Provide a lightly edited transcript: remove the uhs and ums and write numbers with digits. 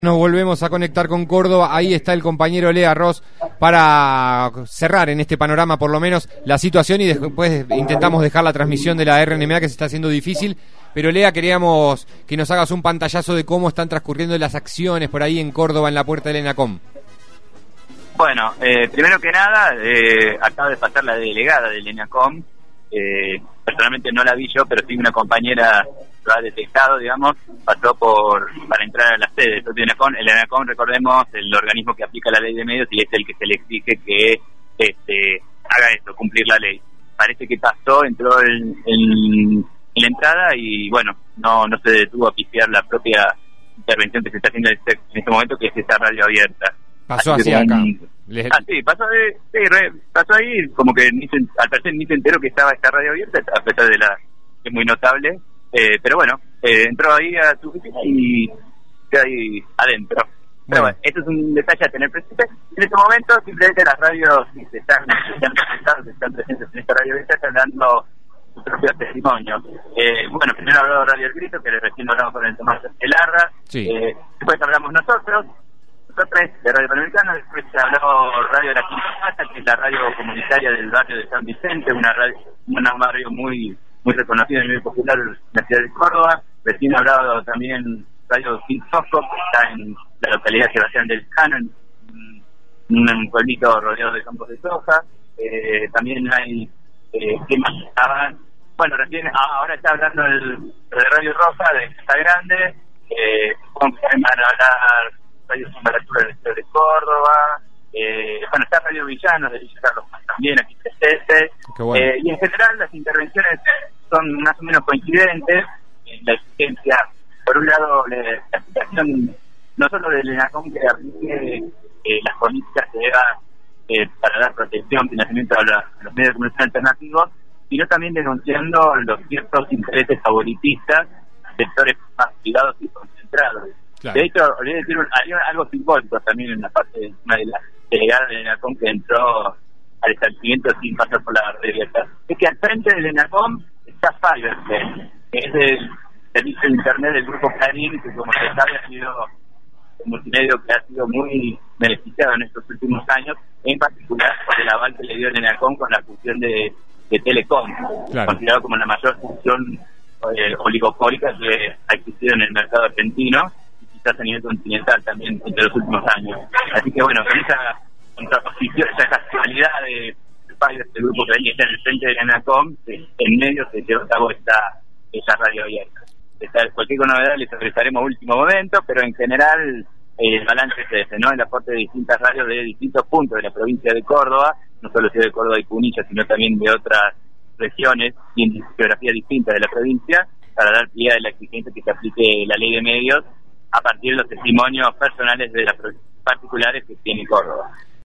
Nos volvemos a conectar con Córdoba, ahí está el compañero Lea Ross para cerrar en este panorama por lo menos la situación y después intentamos dejar la transmisión de la RNMA que se está haciendo difícil, pero Lea, queríamos que nos hagas un pantallazo de cómo están transcurriendo las acciones por ahí en Córdoba en la puerta del ENACOM. Bueno, primero que nada, acaba de pasar la delegada del ENACOM, personalmente no la vi yo, pero sí una compañera lo ha detectado, digamos, pasó para entrar a la sede del ENACOM. El ENACOM, recordemos, el organismo que aplica la ley de medios y es el que se le exige que haga esto, cumplir la ley. Parece que pasó, entró en la entrada y bueno, no se detuvo a pifiar la propia intervención que se está haciendo en este momento, que es esta radio abierta. Pasó así acá. Sí, pasó ahí, como que al parecer ni se enteró que estaba esta radio abierta, a pesar de que es muy notable. Pero bueno, entró ahí a su oficina y quedó ahí adentro. Pero bueno, esto es un detalle a tener presente. En este momento, simplemente las radios que están presentes en esta radio están dando su propio testimonio. Bueno, primero habló Radio El Grito, que recién hablamos con el Tomás Elarra. Sí. Después hablamos nosotros de Radio Panamericana. Después se habló Radio de la Quinta Casa, que es la radio comunitaria del barrio de San Vicente, un barrio muy reconocido y muy popular en la ciudad de Córdoba. Recién ha hablado también Radio Quintosco, que está en la localidad de Sebastián del Cano, en un pueblito rodeado de campos de soja. También hay temas que estaban. Bueno, ahora está hablando de Radio Roja, de Casa Grande. Van a hablar Radio Temperatura del Estado de Córdoba. Bueno, está Radio Villanos de Villa Carlos también aquí presente. Bueno. Y en general las intervenciones son más o menos coincidentes en la exigencia, por un lado, la aplicación no solo del ENACOM, que aplique las políticas que deba para dar protección, financiamiento a los medios de comunicación alternativos, sino también denunciando los ciertos intereses favoritistas, sectores más privados y concentrados. Claro. De hecho, olvidé decir algo simbólico también en la parte de una de las delegadas del ENACOM que entró al establecimiento sin pasar por la red abierta. Es que al frente del ENACOM está Fivertel, que es el servicio de internet del grupo Clarín, que como se sabe ha sido un multimedio que ha sido muy beneficiado en estos últimos años, en particular por el aval que le dio el ENACOM con la fusión de Telecom, claro, considerado como la mayor fusión oligopólica que ha existido en el mercado argentino, quizás a nivel continental también entre los últimos años. Así que bueno, con esa contraposición, esa casualidad de este grupo que ahí está en el frente de ENACOM, en medio se llevó a cabo esta radio abierta. Cualquier novedad les regresaremos a último momento, pero en general el balance es ese, ¿no? El aporte de distintas radios de distintos puntos de la provincia de Córdoba, no solo ciudad de Córdoba y Punilla, sino también de otras regiones y en geografías distintas de la provincia, para dar pie a la exigencia que se aplique la ley de medios a partir de los testimonios personales de las particulares que tiene Córdoba.